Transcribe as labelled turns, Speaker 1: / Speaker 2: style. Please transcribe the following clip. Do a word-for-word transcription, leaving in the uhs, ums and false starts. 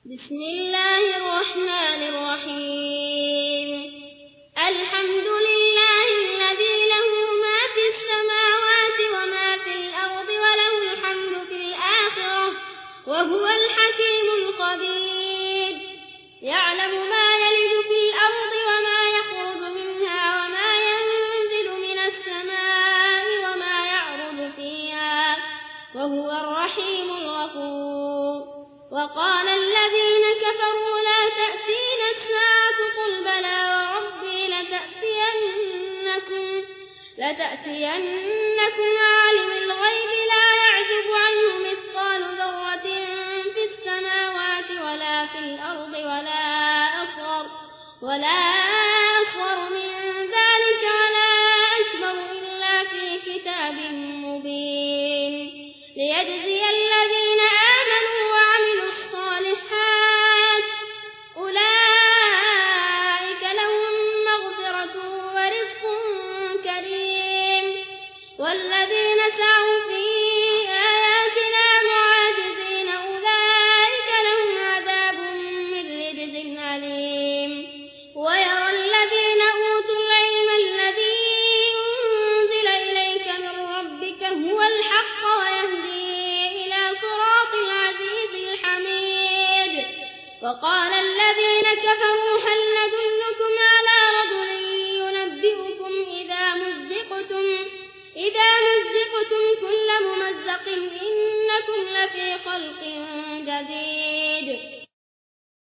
Speaker 1: بسم الله الرحمن الرحيم الحمد لله الذي له ما في السماوات وما في الأرض وله الحمد في الآخرة وهو الحكيم الخبير يعلم ما يلج في الأرض وما يخرج منها وما ينزل من السماء وما يعرج فيها وهو الرحيم الغفور وقال الذين كفروا لا تأتينا الساعة قل بلى وربي لتأتينكم, لتأتينكم عالم الغيب لا يعزب عنه مثقال ذرة في السماوات ولا في الأرض ولا أصغر ولا